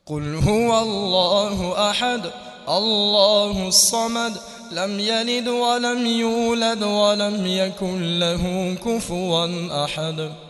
قل هو الله أحد الله الصمد لم يلد ولم يولد ولم يكن له كفوا أحد.